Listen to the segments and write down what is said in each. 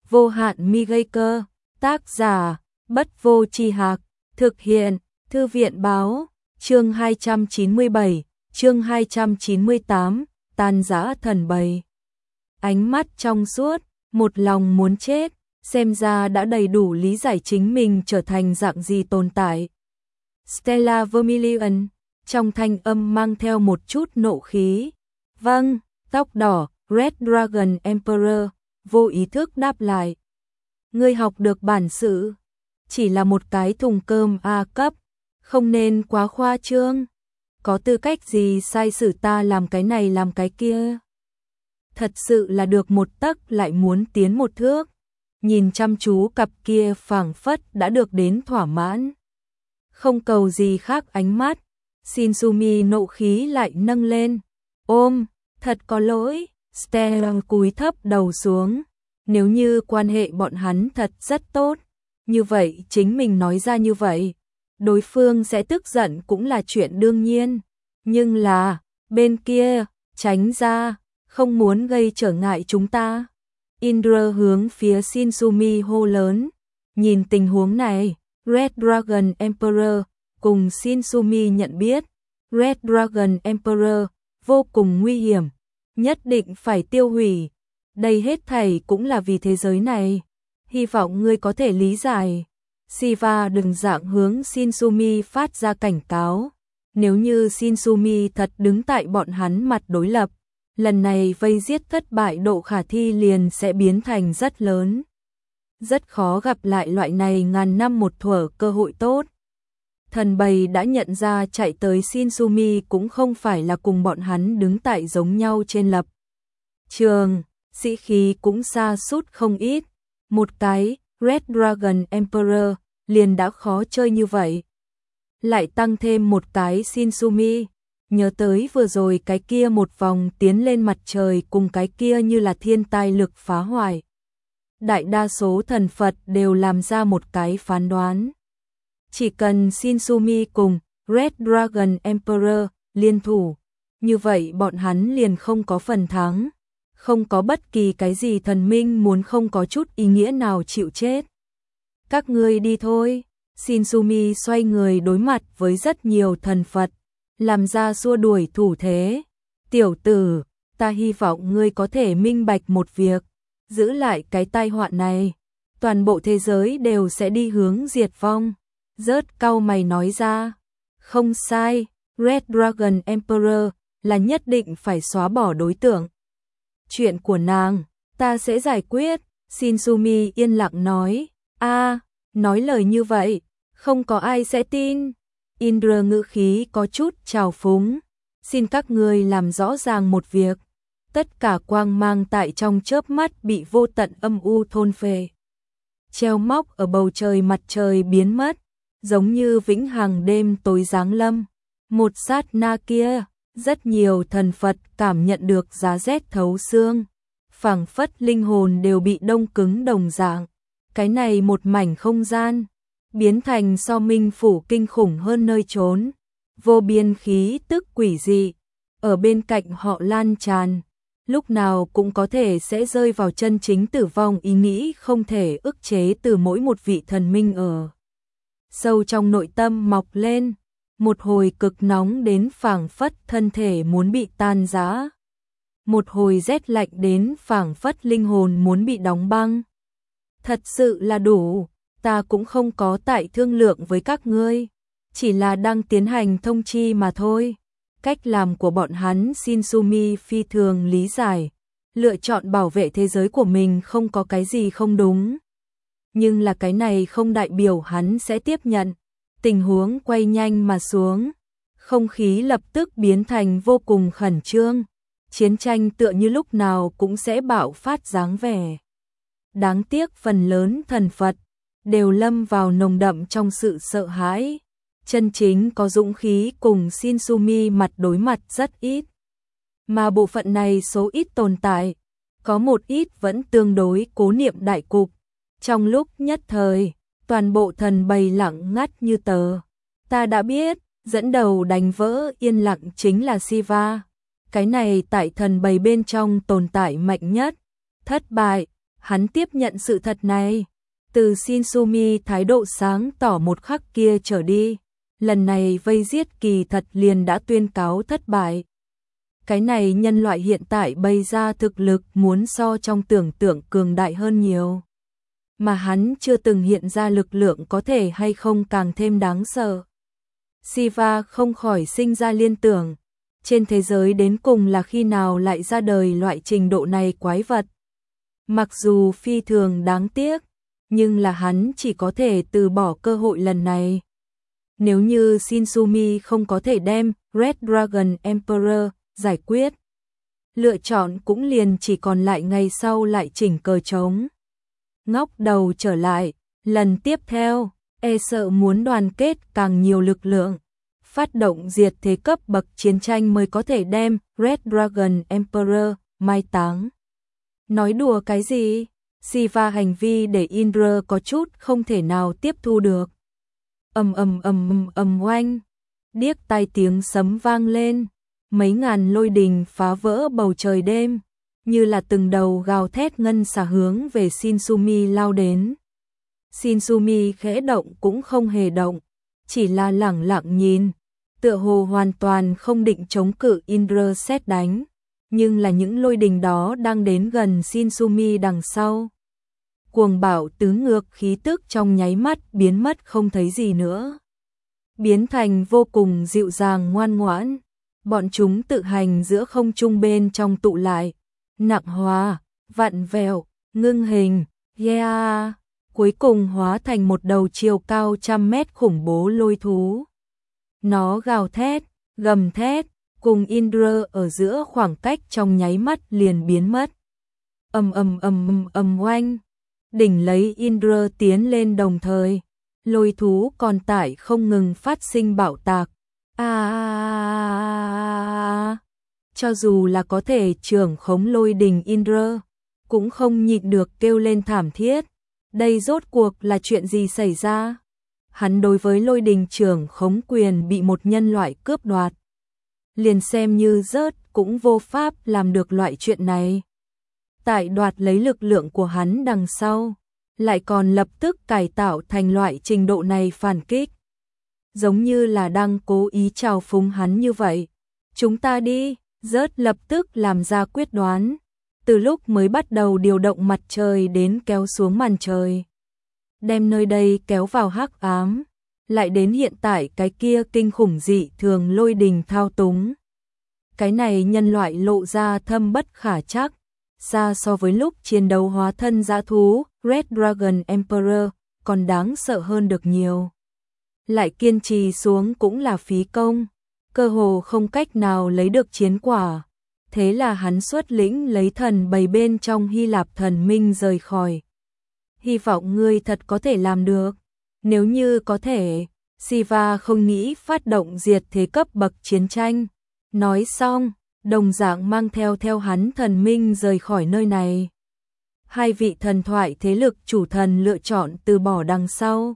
vô hạn mi gây cơ, tác giả, Bất Vô Tri Hạc, thực hiện, Thư viện báo, chương 297, chương 298, tan rã thần bầy. Ánh mắt trong suốt, một lòng muốn chết, xem ra đã đầy đủ lý giải chính mình trở thành dạng gì tồn tại. Stella Vermilion, trong thanh âm mang theo một chút nộ khí. Vâng, tóc đỏ, Red Dragon Emperor, vô ý thức đáp lại. Ngươi học được bản sự, chỉ là một cái thùng cơm A cấp, không nên quá khoa trương. Có tư cách gì sai sử ta làm cái này làm cái kia? Thật sự là được một tấc lại muốn tiến một thước. Nhìn chăm chú cặp kia phảng phất đã được đến thỏa mãn. Không cầu gì khác ánh mắt, Shinsumi nộ khí lại nâng lên. Ôm, thật có lỗi, Stella cúi thấp đầu xuống. Nếu như quan hệ bọn hắn thật rất tốt, như vậy chính mình nói ra như vậy, đối phương sẽ tức giận cũng là chuyện đương nhiên. Nhưng là, bên kia, tránh ra, không muốn gây trở ngại chúng ta. Indra hướng phía Shinsumi hô lớn. Nhìn tình huống này, Red Dragon Emperor cùng Shinsumi nhận biết. Red Dragon Emperor vô cùng nguy hiểm, nhất định phải tiêu hủy. Đây hết thảy cũng là vì thế giới này. Hy vọng ngươi có thể lý giải. Shiva đừng dạng hướng Shinsumi phát ra cảnh cáo. Nếu như Shinsumi thật đứng tại bọn hắn mặt đối lập, lần này vây giết thất bại độ khả thi liền sẽ biến thành rất lớn. Rất khó gặp lại loại này ngàn năm một thuở cơ hội tốt. Thần bầy đã nhận ra chạy tới Shinsumi cũng không phải là cùng bọn hắn đứng tại giống nhau trên lập trường, sĩ khí cũng xa sút không ít. Một cái Red Dragon Emperor liền đã khó chơi như vậy, lại tăng thêm một cái Shinsumi. Nhớ tới vừa rồi cái kia một vòng tiến lên mặt trời cùng cái kia như là thiên tai lực phá hoại. Đại đa số thần Phật đều làm ra một cái phán đoán. Chỉ cần Shinsumi cùng Red Dragon Emperor liên thủ, như vậy bọn hắn liền không có phần thắng. Không có bất kỳ cái gì thần minh muốn không có chút ý nghĩa nào chịu chết. Các ngươi đi thôi. Shinsumi xoay người đối mặt với rất nhiều thần Phật, làm ra xua đuổi thủ thế. Tiểu tử, ta hy vọng ngươi có thể minh bạch một việc, giữ lại cái tai họa này, toàn bộ thế giới đều sẽ đi hướng diệt vong. Rớt cau mày nói ra. Không sai, Red Dragon Emperor là nhất định phải xóa bỏ đối tượng. Chuyện của nàng, ta sẽ giải quyết. Shinsumi yên lặng nói. Nói lời như vậy, không có ai sẽ tin. Indra ngữ khí có chút trào phúng. Xin các ngươi làm rõ ràng một việc. Tất cả quang mang tại trong chớp mắt bị vô tận âm u thôn phệ. Treo móc ở bầu trời mặt trời biến mất, giống như vĩnh hằng đêm tối giáng lâm. Một sát na kia, rất nhiều thần Phật cảm nhận được giá rét thấu xương, phảng phất linh hồn đều bị đông cứng đồng dạng. Cái này một mảnh không gian biến thành so minh phủ kinh khủng hơn nơi trốn. Vô biên khí tức quỷ dị ở bên cạnh họ lan tràn, lúc nào cũng có thể sẽ rơi vào chân chính tử vong. Ý nghĩ không thể ức chế từ mỗi một vị thần minh ở sâu trong nội tâm mọc lên, một hồi cực nóng đến phảng phất thân thể muốn bị tan rã, một hồi rét lạnh đến phảng phất linh hồn muốn bị đóng băng. Thật sự là đủ, ta cũng không có tại thương lượng với các ngươi, chỉ là đang tiến hành thông chi mà thôi. Cách làm của bọn hắn Shinsumi phi thường lý giải, lựa chọn bảo vệ thế giới của mình không có cái gì không đúng. Nhưng là cái này không đại biểu hắn sẽ tiếp nhận. Tình huống quay nhanh mà xuống, không khí lập tức biến thành vô cùng khẩn trương. Chiến tranh tựa như lúc nào cũng sẽ bạo phát dáng vẻ. Đáng tiếc phần lớn thần Phật đều lâm vào nồng đậm trong sự sợ hãi. Chân chính có dũng khí cùng Shinsumi mặt đối mặt rất ít. Mà bộ phận này số ít tồn tại, có một ít vẫn tương đối cố niệm đại cục. Trong lúc nhất thời, toàn bộ thần bầy lặng ngắt như tờ. Ta đã biết, dẫn đầu đánh vỡ yên lặng chính là Shiva. Cái này tại thần bầy bên trong tồn tại mạnh nhất. Thất bại, Hắn tiếp nhận sự thật này. Từ Shinsumi thái độ sáng tỏ một khắc kia trở đi, lần này vây giết kỳ thật liền đã tuyên cáo thất bại. Cái này nhân loại hiện tại bày ra thực lực muốn so trong tưởng tượng cường đại hơn nhiều. Mà hắn chưa từng hiện ra lực lượng có thể hay không càng thêm đáng sợ. Siva không khỏi sinh ra liên tưởng, trên thế giới đến cùng là khi nào lại ra đời loại trình độ này quái vật. Mặc dù phi thường đáng tiếc, nhưng là hắn chỉ có thể từ bỏ cơ hội lần này. Nếu như Shinsumi không có thể đem Red Dragon Emperor giải quyết, lựa chọn cũng liền chỉ còn lại ngày sau lại chỉnh cờ trống. Ngóc đầu trở lại, lần tiếp theo, e sợ muốn đoàn kết càng nhiều lực lượng, phát động diệt thế cấp bậc chiến tranh mới có thể đem Red Dragon Emperor mai táng. Nói đùa cái gì? Siva hành vi để Indra có chút không thể nào tiếp thu được. Oanh, điếc tai tiếng sấm vang lên, mấy ngàn lôi đình phá vỡ bầu trời đêm, như là từng đầu gào thét ngân xà hướng về Shinsumi lao đến. Shinsumi khẽ động cũng không hề động, chỉ là lẳng lặng nhìn, tựa hồ hoàn toàn không định chống cự Indra sét đánh, nhưng là những lôi đình đó đang đến gần Shinsumi đằng sau. Cuồng bạo tứ ngược khí tức trong nháy mắt biến mất không thấy gì nữa, biến thành vô cùng dịu dàng ngoan ngoãn. Bọn chúng tự hành giữa không trung bên trong tụ lại, nặng hóa, vặn vẹo, ngưng hình, yeah, cuối cùng hóa thành một đầu chiều cao 100 mét khủng bố lôi thú. Nó gào thét, gầm thét, cùng Indra ở giữa khoảng cách trong nháy mắt liền biến mất. Oanh, đỉnh lấy Indra tiến lên đồng thời, lôi thú còn tải không ngừng phát sinh bạo tạc. Cho dù là có thể trưởng khống lôi đình Indra, cũng không nhịn được kêu lên thảm thiết. Đây rốt cuộc là chuyện gì xảy ra? Hắn đối với lôi đình trưởng khống quyền bị một nhân loại cướp đoạt, liền xem như rớt cũng vô pháp làm được loại chuyện này. Tại đoạt lấy lực lượng của hắn đằng sau, lại còn lập tức cải tạo thành loại trình độ này phản kích. Giống như là đang cố ý trào phúng hắn như vậy. Chúng ta đi, rớt lập tức làm ra quyết đoán. Từ lúc mới bắt đầu điều động mặt trời đến kéo xuống màn trời, đem nơi đây kéo vào hắc ám, lại đến hiện tại cái kia kinh khủng dị thường lôi đình thao túng. Cái này nhân loại lộ ra thâm bất khả trắc, xa so với lúc chiến đấu hóa thân dã thú Red Dragon Emperor còn đáng sợ hơn được nhiều. Lại kiên trì xuống cũng là phí công, cơ hồ không cách nào lấy được chiến quả. Thế là hắn xuất lĩnh lấy thần bầy bên trong Hy Lạp thần minh rời khỏi. Hy vọng ngươi thật có thể làm được. Nếu như có thể, Siva không nghĩ phát động diệt thế cấp bậc chiến tranh. Nói xong, đồng dạng mang theo hắn thần minh rời khỏi nơi này. Hai vị thần thoại thế lực chủ thần lựa chọn từ bỏ đằng sau.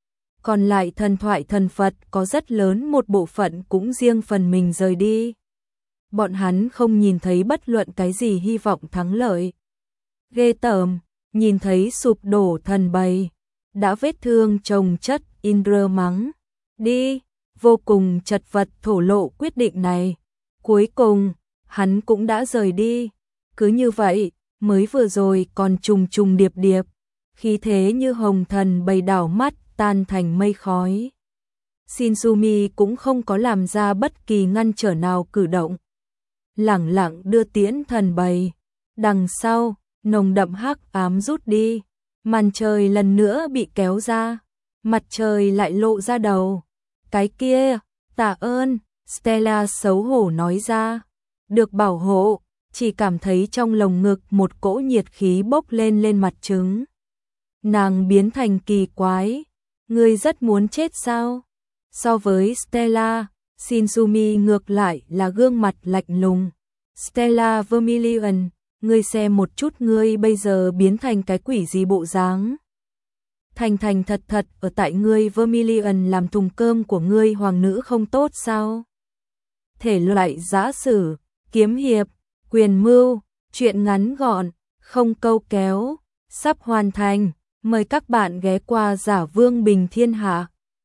Còn lại thần thoại thần Phật có rất lớn một bộ phận cũng riêng phần mình rời đi. Bọn hắn không nhìn thấy bất luận cái gì hy vọng thắng lợi. Ghê tởm, nhìn thấy sụp đổ thần bầy, đã vết thương chồng chất, Indra mắng. Đi, vô cùng chật vật thổ lộ quyết định này. Cuối cùng, hắn cũng đã rời đi. Cứ như vậy, mới vừa rồi còn trùng trùng điệp điệp, khí thế như hồng thần bầy đảo mắt tan thành mây khói. Shinsumi cũng không có làm ra bất kỳ ngăn trở nào cử động. Lẳng lặng đưa tiễn thần bầy. Đằng sau, nồng đậm hắc ám rút đi. Màn trời lần nữa bị kéo ra. Mặt trời lại lộ ra đầu. Cái kia, tạ ơn, Stella xấu hổ nói ra. Được bảo hộ, chỉ cảm thấy trong lồng ngực một cỗ nhiệt khí bốc lên lên mặt trứng. Nàng biến thành kỳ quái. Ngươi rất muốn chết sao? So với Stella, Shinsumi ngược lại là gương mặt lạnh lùng. Stella Vermilion, ngươi xem một chút ngươi bây giờ biến thành cái quỷ gì bộ dáng. Thành thật thật ở tại ngươi Vermilion làm thùng cơm của ngươi hoàng nữ không tốt sao? Thể loại giã sử, kiếm hiệp, quyền mưu, chuyện ngắn gọn, không câu kéo, sắp hoàn thành. Mời các bạn ghé qua Giả Vương Bình Thiên Hạ.